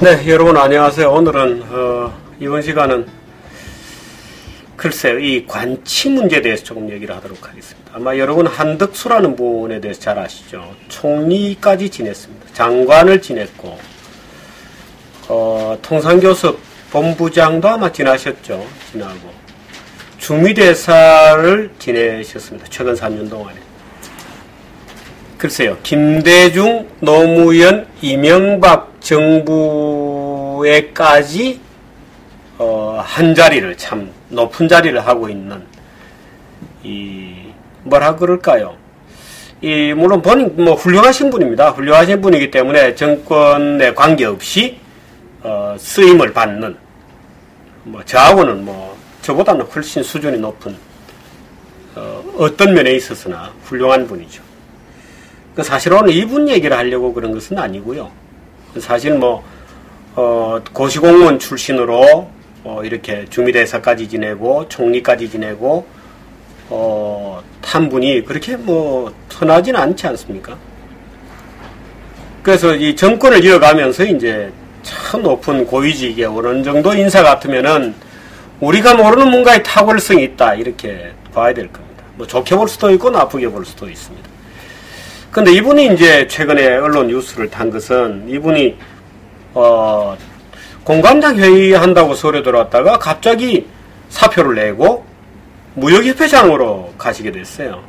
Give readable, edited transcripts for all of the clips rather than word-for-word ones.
네, 여러분 안녕하세요. 오늘은 이번 시간은 글쎄요, 이 관치 문제에 대해서 조금 얘기를 하도록 하겠습니다. 아마 여러분 한덕수라는 분에 대해서 잘 아시죠? 총리까지 지냈습니다. 장관을 지냈고 통상교섭 본부장도 아마 지나셨죠. 지나고 주미대사를 지내셨습니다. 최근 3년 동안에. 글쎄요, 김대중, 노무현, 이명박 정부에까지 한 자리를, 참 높은 자리를 하고 있는 뭐라 그럴까요? 물론 본인 훌륭하신 분입니다. 훌륭하신 분이기 때문에 정권에 관계없이 쓰임을 받는, 저하고는 저보다는 훨씬 수준이 높은 어떤 면에 있어서나 훌륭한 분이죠. 사실 오늘 이분 얘기를 하려고 그런 것은 아니고요. 사실 고시공무원 출신으로 이렇게 주미대사까지 지내고 총리까지 지내고 한 분이 그렇게 흔하지는 않지 않습니까? 그래서 이 정권을 이어가면서 이제 참 높은 고위직에 오른 정도 인사 같으면은 우리가 모르는 뭔가의 탁월성이 있다, 이렇게 봐야 될 겁니다. 좋게 볼 수도 있고 나쁘게 볼 수도 있습니다. 근데 이분이 이제 최근에 언론 뉴스를 탄 것은 이분이 공관장 회의한다고 서울에 들어왔다가 갑자기 사표를 내고 무역협회장으로 가시게 됐어요.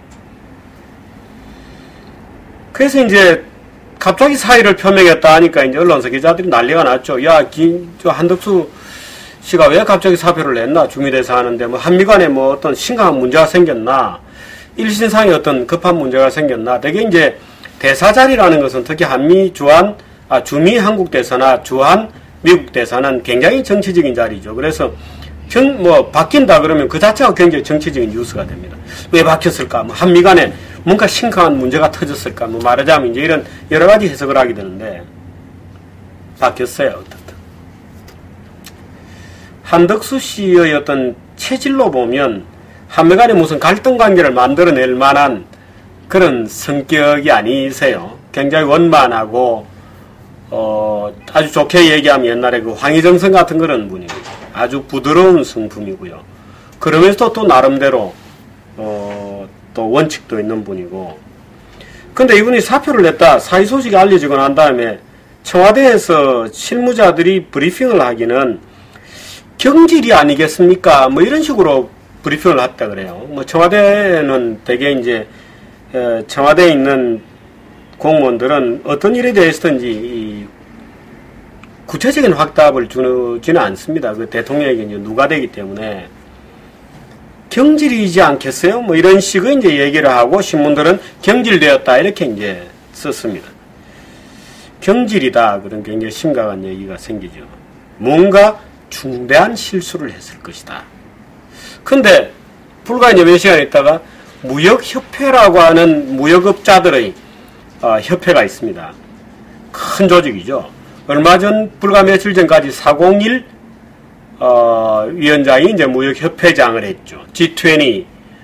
그래서 이제 갑자기 사의를 표명했다 하니까 이제 언론사 기자들이 난리가 났죠. 야, 저 한덕수 씨가 왜 갑자기 사표를 냈나? 주미대사 하는데 한미 간에 어떤 심각한 문제가 생겼나? 일신상의 어떤 급한 문제가 생겼나? 되게 이제 대사 자리라는 것은 특히 한미 주미 한국 대사나 주한 미국 대사는 굉장히 정치적인 자리죠. 그래서 바뀐다 그러면 그 자체가 굉장히 정치적인 뉴스가 됩니다. 왜 바뀌었을까? 한미 간에 뭔가 심각한 문제가 터졌을까? 말하자면 이제 이런 여러 가지 해석을 하게 되는데 바뀌었어요. 어떻든 한덕수 씨의 어떤 체질로 보면 한미 간에 무슨 갈등 관계를 만들어낼 만한 그런 성격이 아니세요. 굉장히 원만하고 아주 좋게 얘기하면 옛날에 그 황희정선 같은 그런 분이고요. 아주 부드러운 성품이고요. 그러면서도 또 나름대로 또 원칙도 있는 분이고. 근데 이분이 사표를 냈다, 사의 소식이 알려지고 난 다음에 청와대에서 실무자들이 브리핑을 하기는 경질이 아니겠습니까? 이런 식으로 브리핑을 했다 그래요. 청와대는 되게 이제 청와대에 있는 공무원들은 어떤 일에 대해서든지 구체적인 확답을 주지는 않습니다. 그 대통령에게 이제 누가 되기 때문에 경질이지 않겠어요? 이런 식의 이제 얘기를 하고 신문들은 경질되었다 이렇게 이제 썼습니다. 경질이다, 그런 굉장히 심각한 얘기가 생기죠. 뭔가 중대한 실수를 했을 것이다. 근데 불과 이제 몇 시간 있다가 무역협회라고 하는 무역업자들의 협회가 있습니다. 큰 조직이죠. 얼마 전, 불과 며칠 전까지 401 위원장이 이제 무역협회장을 했죠. G20를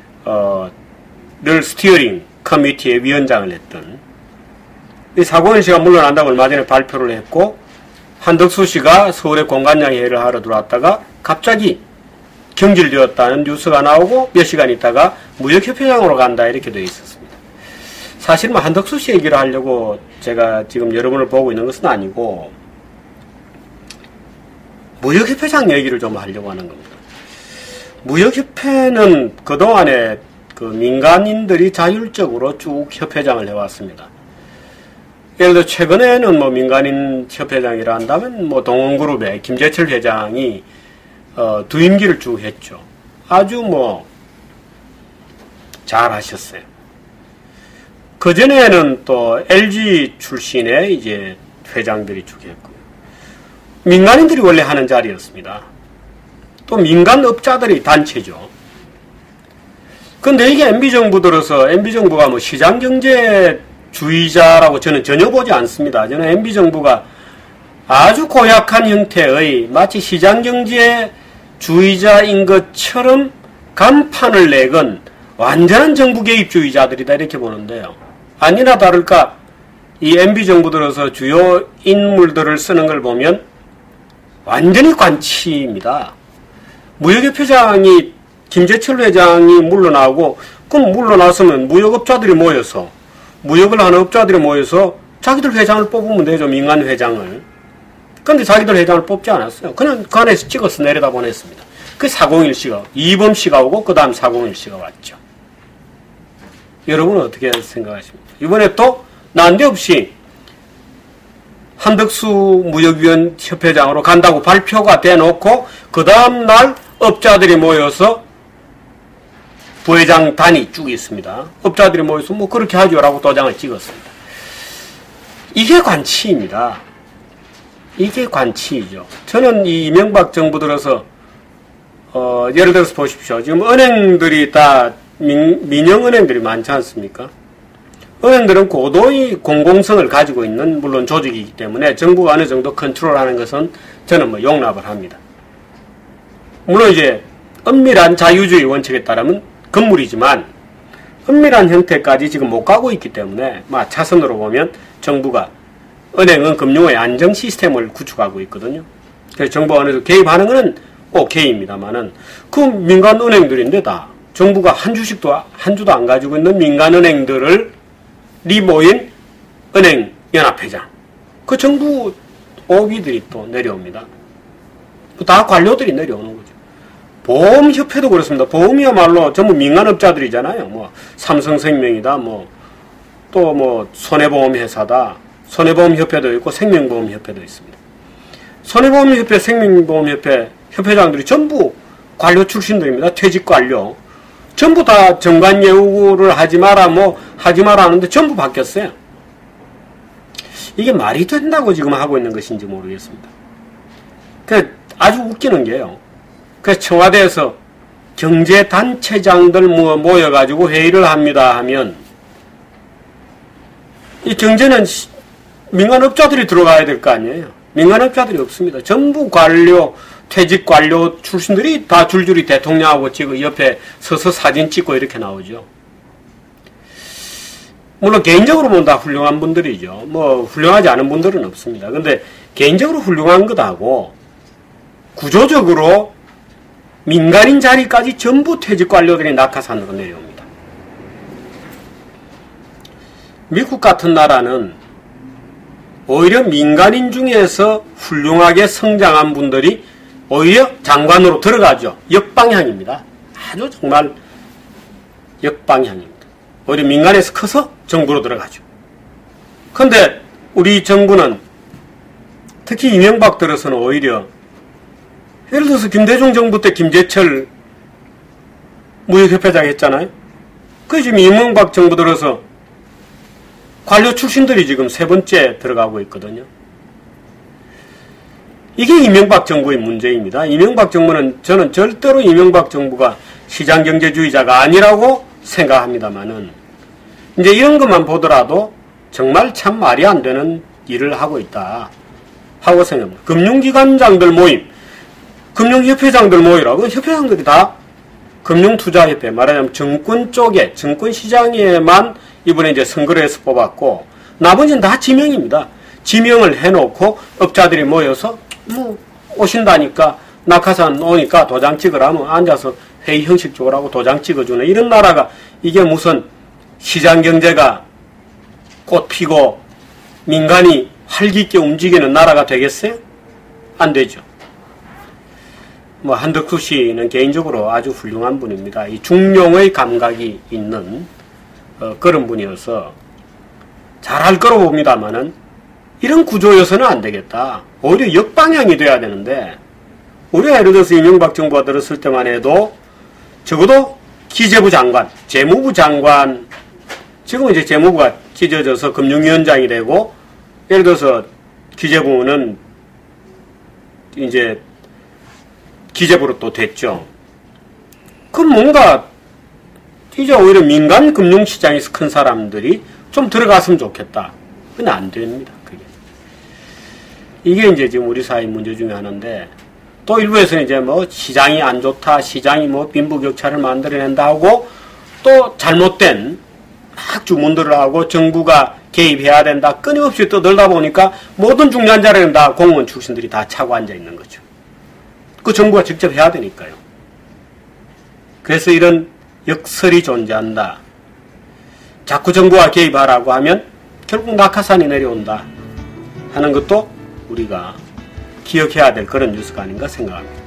스티어링 커미티의 위원장을 했던 이 401 씨가 물러난다고 얼마 전에 발표를 했고, 한덕수 씨가 서울에 공관장 회의를 하러 들어왔다가 갑자기 경질되었다는 뉴스가 나오고 몇 시간 있다가 무역협회장으로 간다 이렇게 되어 있었습니다. 사실 한덕수 씨 얘기를 하려고 제가 지금 여러분을 보고 있는 것은 아니고 무역협회장 얘기를 좀 하려고 하는 겁니다. 무역협회는 그동안에 그 민간인들이 자율적으로 쭉 협회장을 해왔습니다. 예를 들어 최근에는 민간인 협회장이라 한다면 동원그룹의 김재철 회장이 두 임기를 쭉 했죠. 아주 잘 하셨어요. 그전에는 또 LG 출신의 이제 회장들이 쭉 했고요. 민간인들이 원래 하는 자리였습니다. 또 민간업자들이 단체죠. 근데 이게 MB정부 들어서 MB정부가 시장경제주의자라고 저는 전혀 보지 않습니다. 저는 MB정부가 아주 고약한 형태의 마치 시장경제주의자인 것처럼 간판을 내건 완전한 정부 개입주의자들이다 이렇게 보는데요. 아니나 다를까 이 MB 정부 들어서 주요 인물들을 쓰는 걸 보면 완전히 관치입니다. 무역협회장이 김재철 회장이 물러나고 그럼 물러났으면 무역업자들이 모여서 무역을 하는 업자들이 모여서 자기들 회장을 뽑으면 되죠. 민간 회장을. 그런데 자기들 회장을 뽑지 않았어요. 그냥 그 안에서 찍어서 내려다 보냈습니다. 그 401씨가 이범 씨가 오고 그 다음 401씨가 왔죠. 여러분은 어떻게 생각하십니까? 이번에 또 난데없이 한덕수 무역위원 협회장으로 간다고 발표가 돼놓고 그 다음날 업자들이 모여서 부회장 단이 쭉 있습니다. 업자들이 모여서 뭐 그렇게 하죠라고 도장을 찍었습니다. 이게 관치입니다. 이게 관치이죠. 저는 이 이명박 정부 들어서 예를 들어서 보십시오. 지금 은행들이 다 민영은행들이 많지 않습니까? 은행들은 고도의 공공성을 가지고 있는 물론 조직이기 때문에 정부가 어느 정도 컨트롤하는 것은 저는 뭐 용납을 합니다. 물론 이제 엄밀한 자유주의 원칙에 따르면 건물이지만 엄밀한 형태까지 지금 못 가고 있기 때문에 차선으로 보면 정부가 은행은 금융의 안정 시스템을 구축하고 있거든요. 그래서 정부가 어느 정도 개입하는 것은 오케이입니다만은 그 민간 은행들인데 다 정부가 한 주도 안 가지고 있는 민간 은행들을 모인 은행연합회장 그 정부 오비들이 또 내려옵니다. 다 관료들이 내려오는 거죠. 보험협회도 그렇습니다. 보험이야말로 전부 민간업자들이잖아요. 뭐 삼성생명이다, 또 손해보험회사다. 손해보험협회도 있고 생명보험협회도 있습니다. 손해보험협회, 생명보험협회 협회장들이 전부 관료 출신들입니다. 퇴직관료. 전부 다 정관예우를 하지 마라 하는데 전부 바뀌었어요. 이게 말이 된다고 지금 하고 있는 것인지 모르겠습니다. 아주 웃기는 게요. 청와대에서 경제단체장들 모여가지고 회의를 합니다 하면 이 경제는 민간업자들이 들어가야 될 거 아니에요. 민간업자들이 없습니다. 전부 관료, 퇴직관료 출신들이 다 줄줄이 대통령하고 찍고 옆에 서서 사진 찍고 이렇게 나오죠. 물론 개인적으로 보면 다 훌륭한 분들이죠. 훌륭하지 않은 분들은 없습니다. 근데 개인적으로 훌륭한 것하고 구조적으로 민간인 자리까지 전부 퇴직관료들이 낙하산으로 내려옵니다. 미국 같은 나라는 오히려 민간인 중에서 훌륭하게 성장한 분들이 오히려 장관으로 들어가죠. 역방향입니다. 아주 정말 역방향입니다. 오히려 민간에서 커서 정부로 들어가죠. 그런데 우리 정부는 특히 이명박 들어서는 오히려 예를 들어서 김대중 정부 때 김재철 무역협회장 했잖아요. 지금 이명박 정부 들어서 관료 출신들이 지금 세 번째 들어가고 있거든요. 이게 이명박 정부의 문제입니다. 이명박 정부는 저는 절대로 이명박 정부가 시장경제주의자가 아니라고 생각합니다만은 이제 이런 것만 보더라도 정말 참 말이 안 되는 일을 하고 있다 하고 생각합니다. 금융기관장들 모임, 금융협회장들 모이라고 협회장들이 다 금융투자협회 말하자면 정권 쪽에 정권시장에만 이번에 이제 선거를 해서 뽑았고 나머지는 다 지명입니다. 지명을 해놓고 업자들이 모여서 오신다니까 낙하산 오니까 도장 찍으라면 앉아서 회의 형식적으로 하고 도장 찍어주는 이런 나라가 이게 무슨 시장경제가 꽃 피고 민간이 활기있게 움직이는 나라가 되겠어요? 안 되죠. 한덕수 씨는 개인적으로 아주 훌륭한 분입니다. 이 중용의 감각이 있는 그런 분이어서 잘할 거로 봅니다만은 이런 구조여서는 안 되겠다. 오히려 역방향이 돼야 되는데 우리가 예를 들어서 이명박 정부가 들었을 때만 해도 적어도 기재부 장관, 재무부 장관 지금 이제 재무부가 찢어져서 금융위원장이 되고 예를 들어서 기재부는 이제 기재부로 또 됐죠. 그럼 뭔가 이제 오히려 민간 금융시장에서 큰 사람들이 좀 들어갔으면 좋겠다. 근데 안 됩니다. 그게. 이게 이제 지금 우리 사회 문제 중에 하나인데 또 일부에서는 이제 시장이 안 좋다, 시장이 빈부격차를 만들어낸다 하고 또 잘못된 막 주문들을 하고 정부가 개입해야 된다. 끊임없이 떠들다 보니까 모든 중요한 자리는 다 공무원 출신들이 다 차고 앉아 있는 거죠. 그 정부가 직접 해야 되니까요. 그래서 이런 역설이 존재한다. 자꾸 정부가 개입하라고 하면 결국 낙하산이 내려온다 하는 것도 우리가 기억해야 될 그런 뉴스가 아닌가 생각합니다.